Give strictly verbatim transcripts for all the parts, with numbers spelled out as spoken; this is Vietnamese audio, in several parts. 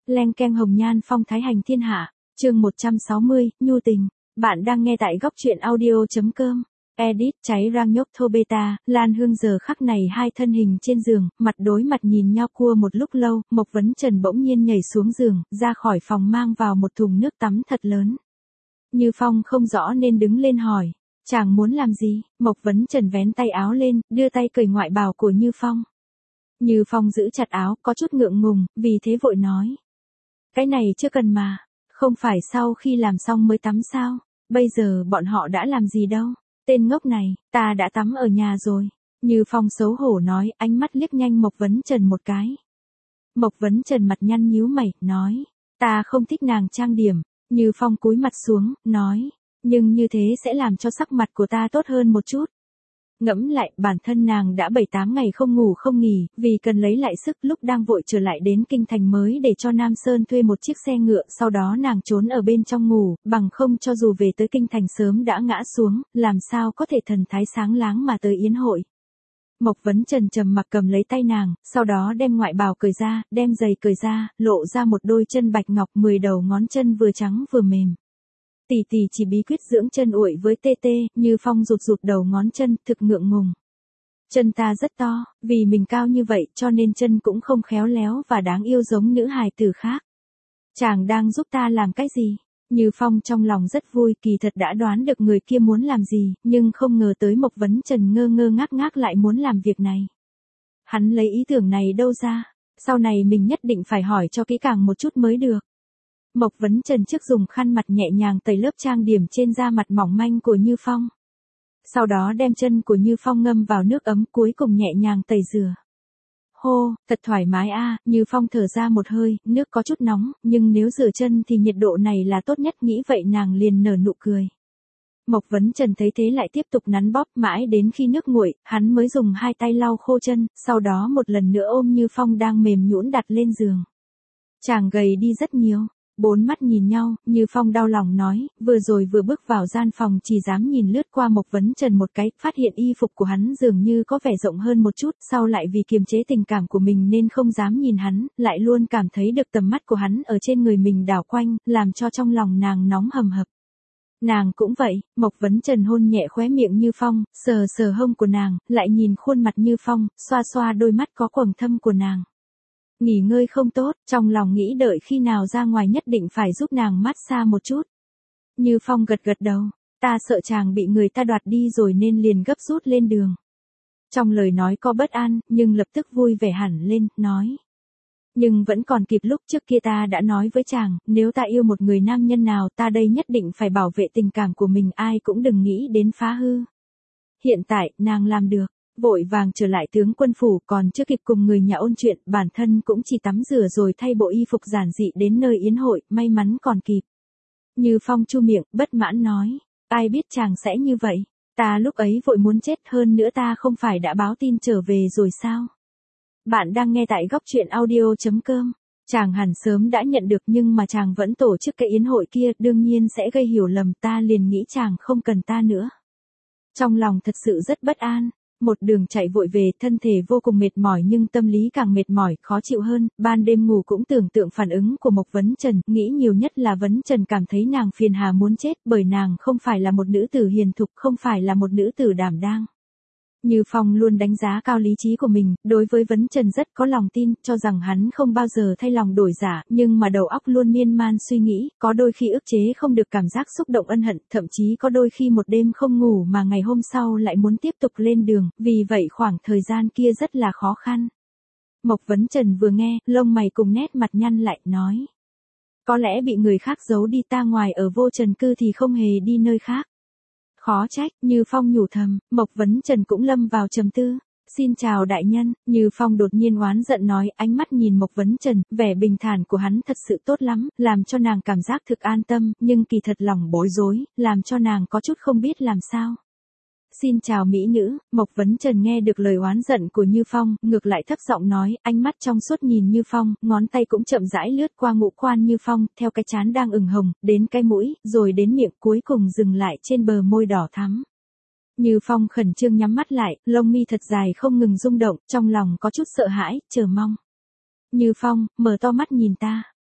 Leng keng hồng nhan phong thái hành thiên hạ, chương một trăm sáu mươi, nhu tình. Bạn đang nghe tại góc truyện audio.com. Edit cháy rang nhốc thô beta, Lan Hương giờ khắc này hai thân hình trên giường, mặt đối mặt nhìn nhau cua một lúc lâu, Mộc Vấn Trần bỗng nhiên nhảy xuống giường, ra khỏi phòng mang vào một thùng nước tắm thật lớn. Như Phong không rõ nên đứng lên hỏi, chàng muốn làm gì? Mộc Vấn Trần vén tay áo lên, đưa tay cởi ngoại bào của Như Phong. Như Phong giữ chặt áo, có chút ngượng ngùng, vì thế vội nói. Cái này chưa cần mà, không phải sau khi làm xong mới tắm sao, bây giờ bọn họ đã làm gì đâu. Tên ngốc này, ta đã tắm ở nhà rồi. Như Phong xấu hổ nói, ánh mắt liếc nhanh Mộc Vấn Trần một cái. Mộc Vấn Trần mặt nhăn nhíu mày, nói, ta không thích nàng trang điểm. Như Phong cúi mặt xuống, nói, nhưng như thế sẽ làm cho sắc mặt của ta tốt hơn một chút. Ngẫm lại, bản thân nàng đã bảy tám ngày không ngủ không nghỉ, vì cần lấy lại sức lúc đang vội trở lại đến kinh thành mới để cho Nam Sơn thuê một chiếc xe ngựa, sau đó nàng trốn ở bên trong ngủ, bằng không cho dù về tới kinh thành sớm đã ngã xuống, làm sao có thể thần thái sáng láng mà tới yến hội. Mộc Vấn Trần trầm mặc cầm lấy tay nàng, sau đó đem ngoại bào cởi ra, đem giày cởi ra, lộ ra một đôi chân bạch ngọc, mười đầu ngón chân vừa trắng vừa mềm. Tỷ tỷ chỉ bí quyết dưỡng chân uội với tê tê. Như Phong rụt rụt đầu ngón chân, thực ngượng ngùng. Chân ta rất to, vì mình cao như vậy cho nên chân cũng không khéo léo và đáng yêu giống nữ hài tử khác. Chàng đang giúp ta làm cái gì? Như Phong trong lòng rất vui, kỳ thật đã đoán được người kia muốn làm gì, nhưng không ngờ tới Mộc Vấn Trần ngơ ngơ ngác ngác lại muốn làm việc này. Hắn lấy ý tưởng này đâu ra? Sau này mình nhất định phải hỏi cho kỹ càng một chút mới được. Mộc Vấn Trần trước dùng khăn mặt nhẹ nhàng tẩy lớp trang điểm trên da mặt mỏng manh của Như Phong. Sau đó đem chân của Như Phong ngâm vào nước ấm, cuối cùng nhẹ nhàng tẩy rửa. Hô, thật thoải mái a. À, Như Phong thở ra một hơi, nước có chút nóng, nhưng nếu rửa chân thì nhiệt độ này là tốt nhất, nghĩ vậy nàng liền nở nụ cười. Mộc Vấn Trần thấy thế lại tiếp tục nắn bóp, mãi đến khi nước nguội, hắn mới dùng hai tay lau khô chân, sau đó một lần nữa ôm Như Phong đang mềm nhũn đặt lên giường. Chàng gầy đi rất nhiều. Bốn mắt nhìn nhau, Như Phong đau lòng nói, vừa rồi vừa bước vào gian phòng chỉ dám nhìn lướt qua Mộc Vấn Trần một cái, phát hiện y phục của hắn dường như có vẻ rộng hơn một chút, sau lại vì kiềm chế tình cảm của mình nên không dám nhìn hắn, lại luôn cảm thấy được tầm mắt của hắn ở trên người mình đảo quanh, làm cho trong lòng nàng nóng hầm hập. Nàng cũng vậy. Mộc Vấn Trần hôn nhẹ khóe miệng Như Phong, sờ sờ hông của nàng, lại nhìn khuôn mặt Như Phong, xoa xoa đôi mắt có quầng thâm của nàng. Nghỉ ngơi không tốt, trong lòng nghĩ đợi khi nào ra ngoài nhất định phải giúp nàng mát xa một chút. Như Phong gật gật đầu, ta sợ chàng bị người ta đoạt đi rồi nên liền gấp rút lên đường. Trong lời nói có bất an, nhưng lập tức vui vẻ hẳn lên, nói. Nhưng vẫn còn kịp, lúc trước kia ta đã nói với chàng, nếu ta yêu một người nam nhân nào ta đây nhất định phải bảo vệ tình cảm của mình, ai cũng đừng nghĩ đến phá hư. Hiện tại, nàng làm được. Vội vàng trở lại tướng quân phủ, còn chưa kịp cùng người nhà ôn chuyện, bản thân cũng chỉ tắm rửa rồi thay bộ y phục giản dị đến nơi yến hội, may mắn còn kịp. Như Phong chu miệng, bất mãn nói, ai biết chàng sẽ như vậy, ta lúc ấy vội muốn chết, hơn nữa ta không phải đã báo tin trở về rồi sao? Bạn đang nghe tại góc truyện audio.com. Chàng hẳn sớm đã nhận được nhưng mà chàng vẫn tổ chức cái yến hội kia, đương nhiên sẽ gây hiểu lầm, ta liền nghĩ chàng không cần ta nữa. Trong lòng thật sự rất bất an. Một đường chạy vội về, thân thể vô cùng mệt mỏi nhưng tâm lý càng mệt mỏi, khó chịu hơn, ban đêm ngủ cũng tưởng tượng phản ứng của Mộc Vấn Trần, nghĩ nhiều nhất là Vấn Trần cảm thấy nàng phiền hà muốn chết, bởi nàng không phải là một nữ tử hiền thục, không phải là một nữ tử đảm đang. Như Phong luôn đánh giá cao lý trí của mình, đối với Vấn Trần rất có lòng tin, cho rằng hắn không bao giờ thay lòng đổi dạ, nhưng mà đầu óc luôn miên man suy nghĩ, có đôi khi ức chế không được cảm giác xúc động ân hận, thậm chí có đôi khi một đêm không ngủ mà ngày hôm sau lại muốn tiếp tục lên đường, vì vậy khoảng thời gian kia rất là khó khăn. Mộc Vấn Trần vừa nghe, lông mày cùng nét mặt nhăn lại, nói. Có lẽ bị người khác giấu đi, ta ngoài ở Vô Trần cư thì không hề đi nơi khác. Khó trách. Như Phong nhủ thầm, Mộc Vấn Trần cũng lâm vào trầm tư. Xin chào đại nhân. Như Phong đột nhiên oán giận nói, ánh mắt nhìn Mộc Vấn Trần, vẻ bình thản của hắn thật sự tốt lắm, làm cho nàng cảm giác thực an tâm, nhưng kỳ thật lòng bối rối, làm cho nàng có chút không biết làm sao. Xin chào mỹ nữ. Mộc Vấn Trần nghe được lời oán giận của Như Phong, ngược lại thấp giọng nói, ánh mắt trong suốt nhìn Như Phong, ngón tay cũng chậm rãi lướt qua ngũ quan Như Phong, theo cái trán đang ửng hồng, đến cái mũi, rồi đến miệng, cuối cùng dừng lại trên bờ môi đỏ thắm. Như Phong khẩn trương nhắm mắt lại, lông mi thật dài không ngừng rung động, trong lòng có chút sợ hãi, chờ mong. Như Phong, mở to mắt nhìn ta.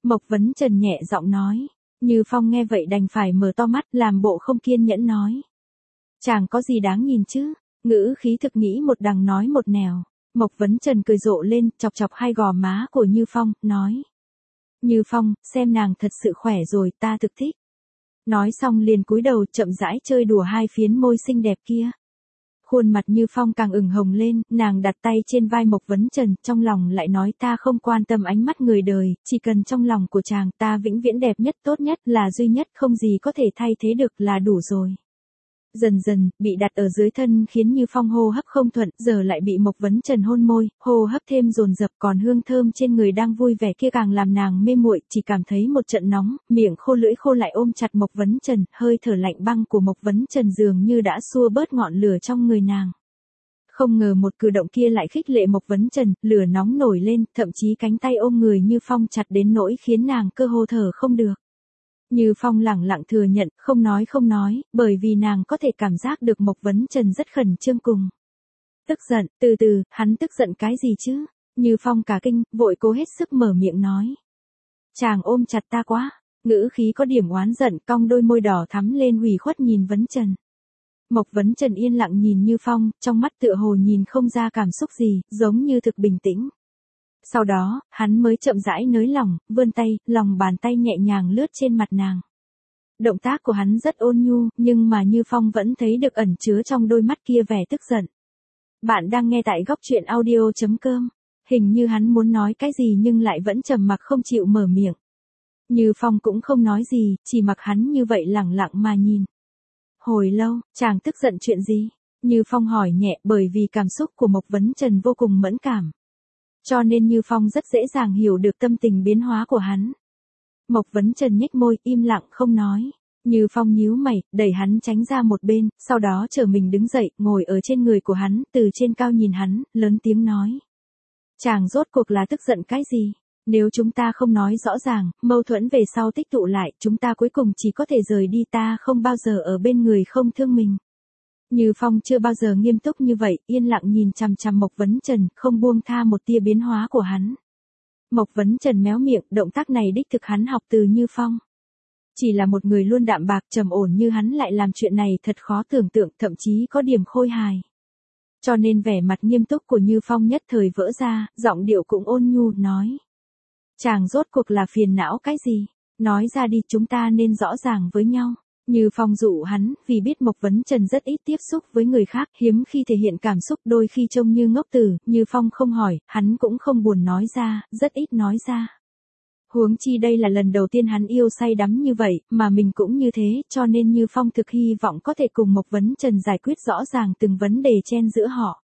Mộc Vấn Trần nhẹ giọng nói. Như Phong nghe vậy đành phải mở to mắt, làm bộ không kiên nhẫn nói. Chàng có gì đáng nhìn chứ? Ngữ khí thực nghĩ một đằng nói một nẻo. Mộc Vấn Trần cười rộ lên, chọc chọc hai gò má của Như Phong, nói. Như Phong, xem nàng thật sự khỏe rồi, ta thực thích. Nói xong liền cúi đầu chậm rãi chơi đùa hai phiến môi xinh đẹp kia. Khuôn mặt Như Phong càng ửng hồng lên, nàng đặt tay trên vai Mộc Vấn Trần, trong lòng lại nói ta không quan tâm ánh mắt người đời, chỉ cần trong lòng của chàng ta vĩnh viễn đẹp nhất tốt nhất là duy nhất không gì có thể thay thế được là đủ rồi. Dần dần, bị đặt ở dưới thân khiến Như Phong hô hấp không thuận, giờ lại bị Mộc Vấn Trần hôn môi, hô hấp thêm dồn dập, còn hương thơm trên người đang vui vẻ kia càng làm nàng mê muội, chỉ cảm thấy một trận nóng, miệng khô lưỡi khô lại ôm chặt Mộc Vấn Trần, hơi thở lạnh băng của Mộc Vấn Trần dường như đã xua bớt ngọn lửa trong người nàng. Không ngờ một cử động kia lại khích lệ Mộc Vấn Trần, lửa nóng nổi lên, thậm chí cánh tay ôm người Như Phong chặt đến nỗi khiến nàng cơ hồ thở không được. Như Phong lẳng lặng thừa nhận, không nói không nói, bởi vì nàng có thể cảm giác được Mộc Vấn Trần rất khẩn trương cùng. Tức giận, từ từ, hắn tức giận cái gì chứ? Như Phong cả kinh, vội cố hết sức mở miệng nói. Chàng ôm chặt ta quá, ngữ khí có điểm oán giận, cong đôi môi đỏ thắm lên ủy khuất nhìn Vấn Trần. Mộc Vấn Trần yên lặng nhìn Như Phong, trong mắt tựa hồ nhìn không ra cảm xúc gì, giống như thực bình tĩnh. Sau đó, hắn mới chậm rãi nới lỏng, vươn tay, lòng bàn tay nhẹ nhàng lướt trên mặt nàng. Động tác của hắn rất ôn nhu, nhưng mà Như Phong vẫn thấy được ẩn chứa trong đôi mắt kia vẻ tức giận. Bạn đang nghe tại góc truyện audio chấm com. Hình như hắn muốn nói cái gì nhưng lại vẫn trầm mặc không chịu mở miệng. Như Phong cũng không nói gì, chỉ mặc hắn như vậy lẳng lặng mà nhìn. Hồi lâu, chàng tức giận chuyện gì? Như Phong hỏi nhẹ, bởi vì cảm xúc của Mộc Vấn Trần vô cùng mẫn cảm. Cho nên Như Phong rất dễ dàng hiểu được tâm tình biến hóa của hắn. Mộc Vấn Trần nhếch môi, im lặng không nói. Như Phong nhíu mày, đẩy hắn tránh ra một bên, sau đó trở mình đứng dậy, ngồi ở trên người của hắn, từ trên cao nhìn hắn, lớn tiếng nói. Chàng rốt cuộc là tức giận cái gì? Nếu chúng ta không nói rõ ràng, mâu thuẫn về sau tích tụ lại, chúng ta cuối cùng chỉ có thể rời đi, ta không bao giờ ở bên người không thương mình. Như Phong chưa bao giờ nghiêm túc như vậy, yên lặng nhìn chằm chằm Mộc Vấn Trần, không buông tha một tia biến hóa của hắn. Mộc Vấn Trần méo miệng, động tác này đích thực hắn học từ Như Phong. Chỉ là một người luôn đạm bạc trầm ổn như hắn lại làm chuyện này thật khó tưởng tượng, thậm chí có điểm khôi hài. Cho nên vẻ mặt nghiêm túc của Như Phong nhất thời vỡ ra, giọng điệu cũng ôn nhu, nói. Chàng rốt cuộc là phiền não cái gì? Nói ra đi, chúng ta nên rõ ràng với nhau. Như Phong dụ hắn, vì biết Mộc Vấn Trần rất ít tiếp xúc với người khác, hiếm khi thể hiện cảm xúc, đôi khi trông như ngốc tử, Như Phong không hỏi, hắn cũng không buồn nói ra, rất ít nói ra. Huống chi đây là lần đầu tiên hắn yêu say đắm như vậy, mà mình cũng như thế, cho nên Như Phong thực hy vọng có thể cùng Mộc Vấn Trần giải quyết rõ ràng từng vấn đề chen giữa họ.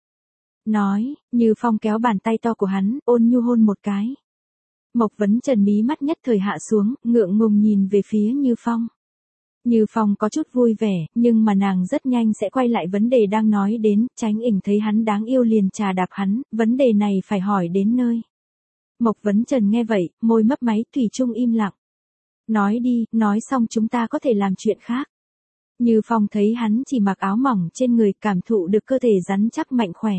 Nói, Như Phong kéo bàn tay to của hắn, ôn nhu hôn một cái. Mộc Vấn Trần mí mắt nhất thời hạ xuống, ngượng ngùng nhìn về phía Như Phong. Như Phong có chút vui vẻ, nhưng mà nàng rất nhanh sẽ quay lại vấn đề đang nói đến, tránh ỉnh thấy hắn đáng yêu liền trà đạp hắn, vấn đề này phải hỏi đến nơi. Mộc Vấn Trần nghe vậy, môi mấp máy, thủy chung im lặng. Nói đi, nói xong chúng ta có thể làm chuyện khác. Như Phong thấy hắn chỉ mặc áo mỏng trên người, cảm thụ được cơ thể rắn chắc mạnh khỏe.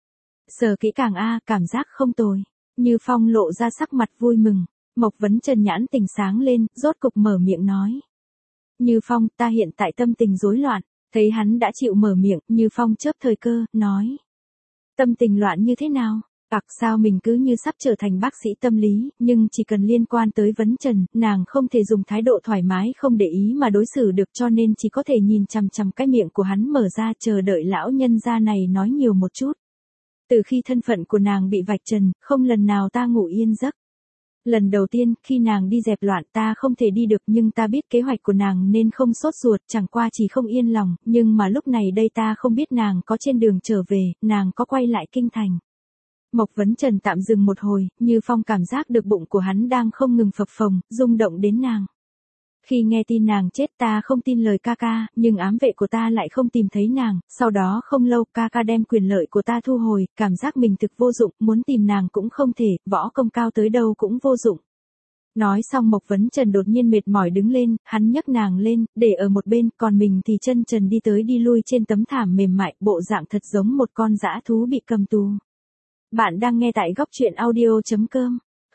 Sờ kỹ càng a, cảm giác không tồi. Như Phong lộ ra sắc mặt vui mừng. Mộc Vấn Trần nhãn tình sáng lên, rốt cục mở miệng nói. Như Phong, ta hiện tại tâm tình rối loạn. Thấy hắn đã chịu mở miệng, Như Phong chớp thời cơ, nói. Tâm tình loạn như thế nào? Ặc sao mình cứ như sắp trở thành bác sĩ tâm lý, nhưng chỉ cần liên quan tới Vấn Trần, nàng không thể dùng thái độ thoải mái không để ý mà đối xử được, cho nên chỉ có thể nhìn chằm chằm cái miệng của hắn mở ra, chờ đợi lão nhân gia này nói nhiều một chút. Từ khi thân phận của nàng bị vạch trần, không lần nào ta ngủ yên giấc. Lần đầu tiên, khi nàng đi dẹp loạn ta không thể đi được, nhưng ta biết kế hoạch của nàng nên không sốt ruột, chẳng qua chỉ không yên lòng, nhưng mà lúc này đây ta không biết nàng có trên đường trở về, nàng có quay lại kinh thành. Mộc Vấn Trần tạm dừng một hồi, Như Phong cảm giác được bụng của hắn đang không ngừng phập phồng, rung động đến nàng. Khi nghe tin nàng chết ta không tin lời ca ca, nhưng ám vệ của ta lại không tìm thấy nàng, sau đó không lâu ca ca đem quyền lợi của ta thu hồi, cảm giác mình thực vô dụng, muốn tìm nàng cũng không thể, võ công cao tới đâu cũng vô dụng. Nói xong Mộc Vấn Trần đột nhiên mệt mỏi đứng lên, hắn nhấc nàng lên, để ở một bên, còn mình thì chân trần đi tới đi lui trên tấm thảm mềm mại, bộ dạng thật giống một con dã thú bị cầm tù. Bạn đang nghe tại góc truyện audio chấm com.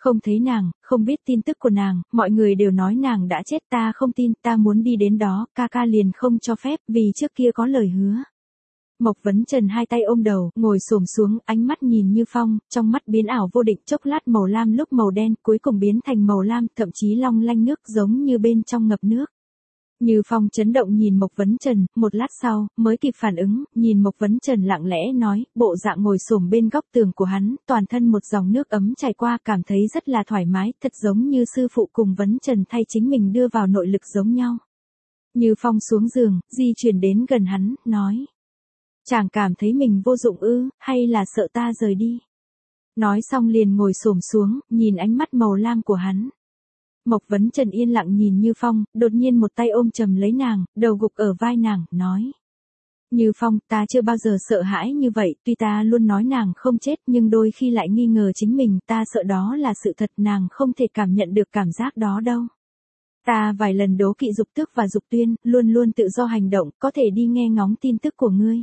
Không thấy nàng, không biết tin tức của nàng, mọi người đều nói nàng đã chết, ta không tin, ta muốn đi đến đó, ca ca liền không cho phép, vì trước kia có lời hứa. Mộc Vấn Trần hai tay ôm đầu, ngồi xổm xuống, ánh mắt nhìn Như Phong, trong mắt biến ảo vô định, chốc lát màu lam lúc màu đen, cuối cùng biến thành màu lam, thậm chí long lanh nước giống như bên trong ngập nước. Như Phong chấn động nhìn Mộc Vấn Trần, một lát sau, mới kịp phản ứng, nhìn Mộc Vấn Trần lặng lẽ nói, bộ dạng ngồi xổm bên góc tường của hắn, toàn thân một dòng nước ấm chảy qua, cảm thấy rất là thoải mái, thật giống như sư phụ cùng Vấn Trần thay chính mình đưa vào nội lực giống nhau. Như Phong xuống giường, di chuyển đến gần hắn, nói. Chàng cảm thấy mình vô dụng ư, hay là sợ ta rời đi? Nói xong liền ngồi xổm xuống, nhìn ánh mắt màu lam của hắn. Mộc Vấn Trần yên lặng nhìn Như Phong, đột nhiên một tay ôm chầm lấy nàng, đầu gục ở vai nàng, nói. Như Phong, ta chưa bao giờ sợ hãi như vậy, tuy ta luôn nói nàng không chết nhưng đôi khi lại nghi ngờ chính mình, ta sợ đó là sự thật, nàng không thể cảm nhận được cảm giác đó đâu. Ta vài lần đố kỵ Dục Tước và Dục Tuyên, luôn luôn tự do hành động, có thể đi nghe ngóng tin tức của ngươi.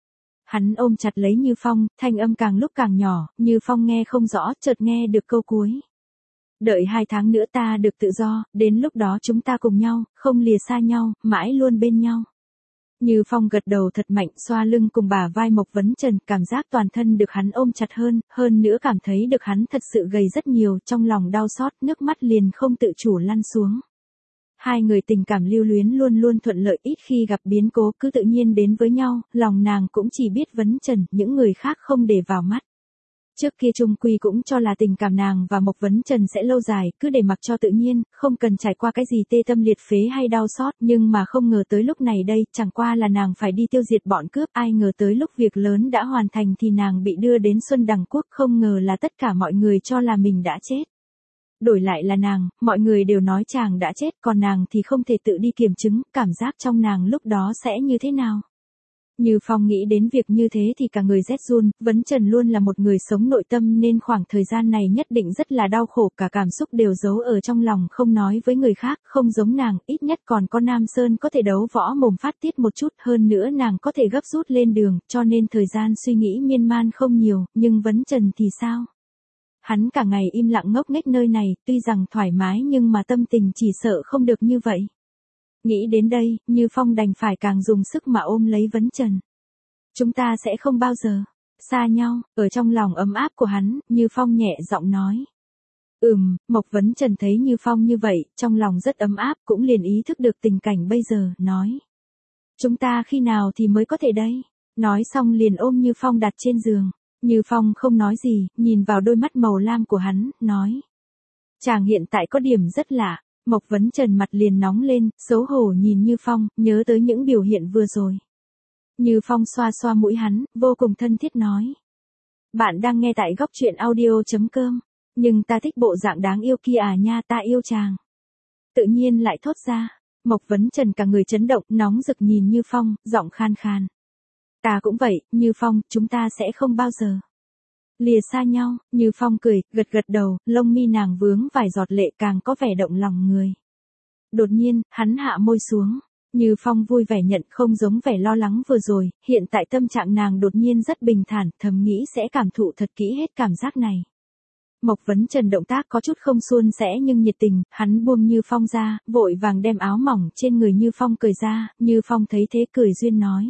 Hắn ôm chặt lấy Như Phong, thanh âm càng lúc càng nhỏ, Như Phong nghe không rõ, chợt nghe được câu cuối. Đợi hai tháng nữa ta được tự do, đến lúc đó chúng ta cùng nhau, không lìa xa nhau, mãi luôn bên nhau. Như Phong gật đầu thật mạnh, xoa lưng cùng bả vai Mộc Vấn Trần, cảm giác toàn thân được hắn ôm chặt hơn, hơn nữa cảm thấy được hắn thật sự gầy rất nhiều, trong lòng đau xót, nước mắt liền không tự chủ lăn xuống. Hai người tình cảm lưu luyến luôn luôn thuận lợi, ít khi gặp biến cố, cứ tự nhiên đến với nhau, lòng nàng cũng chỉ biết Vấn Trần, những người khác không để vào mắt. Trước kia chung quy cũng cho là tình cảm nàng và Mộc Vấn Trần sẽ lâu dài, cứ để mặc cho tự nhiên, không cần trải qua cái gì tê tâm liệt phế hay đau xót, nhưng mà không ngờ tới lúc này đây, chẳng qua là nàng phải đi tiêu diệt bọn cướp, ai ngờ tới lúc việc lớn đã hoàn thành thì nàng bị đưa đến Xuân Đằng Quốc, không ngờ là tất cả mọi người cho là mình đã chết. Đổi lại là nàng, mọi người đều nói chàng đã chết, còn nàng thì không thể tự đi kiểm chứng, cảm giác trong nàng lúc đó sẽ như thế nào. Như Phong nghĩ đến việc như thế thì cả người rét run, Vấn Trần luôn là một người sống nội tâm nên khoảng thời gian này nhất định rất là đau khổ, cả cảm xúc đều giấu ở trong lòng không nói với người khác, không giống nàng, ít nhất còn có Nam Sơn có thể đấu võ mồm phát tiết một chút, hơn nữa nàng có thể gấp rút lên đường, cho nên thời gian suy nghĩ miên man không nhiều, nhưng Vấn Trần thì sao? Hắn cả ngày im lặng ngốc nghếch nơi này, tuy rằng thoải mái nhưng mà tâm tình chỉ sợ không được như vậy. Nghĩ đến đây, Như Phong đành phải càng dùng sức mà ôm lấy Vấn Trần. Chúng ta sẽ không bao giờ xa nhau, ở trong lòng ấm áp của hắn, Như Phong nhẹ giọng nói. Ừm, Mộc Vấn Trần thấy Như Phong như vậy, trong lòng rất ấm áp, cũng liền ý thức được tình cảnh bây giờ, nói. Chúng ta khi nào thì mới có thể đây? Nói xong liền ôm Như Phong đặt trên giường. Như Phong không nói gì, nhìn vào đôi mắt màu lam của hắn, nói. Chàng hiện tại có điểm rất lạ. Mộc Vấn Trần mặt liền nóng lên, xấu hổ nhìn Như Phong, nhớ tới những biểu hiện vừa rồi. Như Phong xoa xoa mũi hắn, vô cùng thân thiết nói. Bạn đang nghe tại góc truyện audio chấm com, nhưng ta thích bộ dạng đáng yêu kia à nha, ta yêu chàng. Tự nhiên lại thốt ra, Mộc Vấn Trần cả người chấn động, nóng rực nhìn Như Phong, giọng khan khan. Ta cũng vậy, Như Phong, chúng ta sẽ không bao giờ lìa xa nhau. Như Phong cười, gật gật đầu, lông mi nàng vướng vài giọt lệ càng có vẻ động lòng người. Đột nhiên, hắn hạ môi xuống. Như Phong vui vẻ nhận, không giống vẻ lo lắng vừa rồi, hiện tại tâm trạng nàng đột nhiên rất bình thản, thầm nghĩ sẽ cảm thụ thật kỹ hết cảm giác này. Mộc Vấn Trần động tác có chút không suôn sẻ nhưng nhiệt tình, hắn buông Như Phong ra, vội vàng đem áo mỏng trên người Như Phong cởi ra, Như Phong thấy thế cười duyên nói.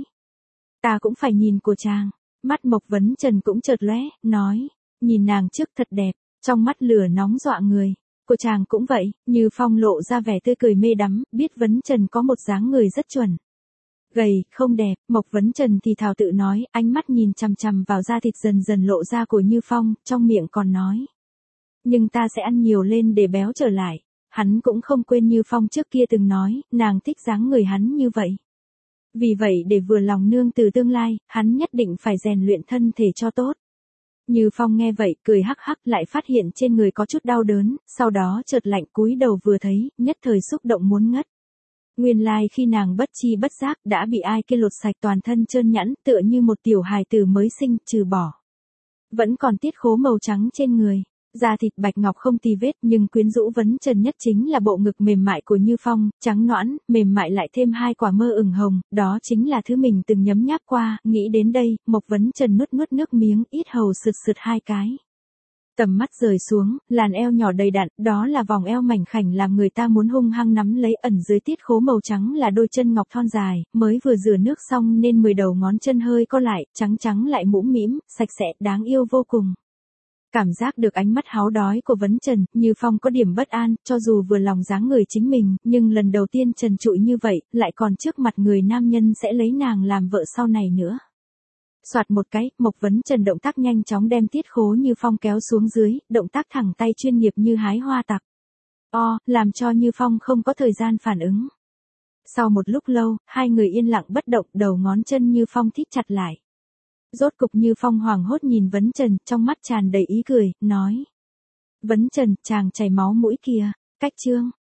Ta cũng phải nhìn của chàng. Mắt Mộc Vấn Trần cũng chợt lóe, nói, nhìn nàng trước thật đẹp, trong mắt lửa nóng dọa người. Của chàng cũng vậy, Như Phong lộ ra vẻ tươi cười mê đắm, biết Vấn Trần có một dáng người rất chuẩn. Gầy, không đẹp, Mộc Vấn Trần thì thào tự nói, ánh mắt nhìn chằm chằm vào da thịt dần dần lộ ra của Như Phong, trong miệng còn nói. Nhưng ta sẽ ăn nhiều lên để béo trở lại. Hắn cũng không quên Như Phong trước kia từng nói, nàng thích dáng người hắn như vậy. Vì vậy để vừa lòng nương từ tương lai, hắn nhất định phải rèn luyện thân thể cho tốt. Như Phong nghe vậy, cười hắc hắc lại phát hiện trên người có chút đau đớn, sau đó chợt lạnh cúi đầu vừa thấy, nhất thời xúc động muốn ngất. Nguyên lai like khi nàng bất chi bất giác đã bị ai kia lột sạch toàn thân trơn nhẵn tựa như một tiểu hài tử mới sinh, trừ bỏ. Vẫn còn tiết khố màu trắng trên người. Da thịt bạch ngọc không tì vết nhưng quyến rũ Vấn Trần nhất chính là bộ ngực mềm mại của Như Phong, trắng nõn, mềm mại lại thêm hai quả mơ ửng hồng, đó chính là thứ mình từng nhấm nháp qua, nghĩ đến đây, Mộc Vấn Trần nuốt nuốt nước miếng, ít hầu sượt sượt hai cái. Tầm mắt rời xuống, làn eo nhỏ đầy đặn, đó là vòng eo mảnh khảnh làm người ta muốn hung hăng nắm lấy, ẩn dưới tiết khố màu trắng là đôi chân ngọc thon dài, mới vừa rửa nước xong nên mười đầu ngón chân hơi co lại, trắng trắng lại mũm mĩm, sạch sẽ, đáng yêu vô cùng. Cảm giác được ánh mắt háo đói của Vấn Trần, Như Phong có điểm bất an, cho dù vừa lòng dáng người chính mình, nhưng lần đầu tiên trần trụi như vậy, lại còn trước mặt người nam nhân sẽ lấy nàng làm vợ sau này nữa. Soạt một cái, Mộc Vấn Trần động tác nhanh chóng đem tiết khố Như Phong kéo xuống dưới, động tác thẳng tay chuyên nghiệp như hái hoa tặc. O, làm cho Như Phong không có thời gian phản ứng. Sau một lúc lâu, hai người yên lặng bất động, đầu ngón chân Như Phong thít chặt lại. Rốt cục Như Phong hoảng hốt nhìn Vấn Trần, trong mắt tràn đầy ý cười, nói. Vấn Trần, chàng chảy máu mũi kìa, cách chương.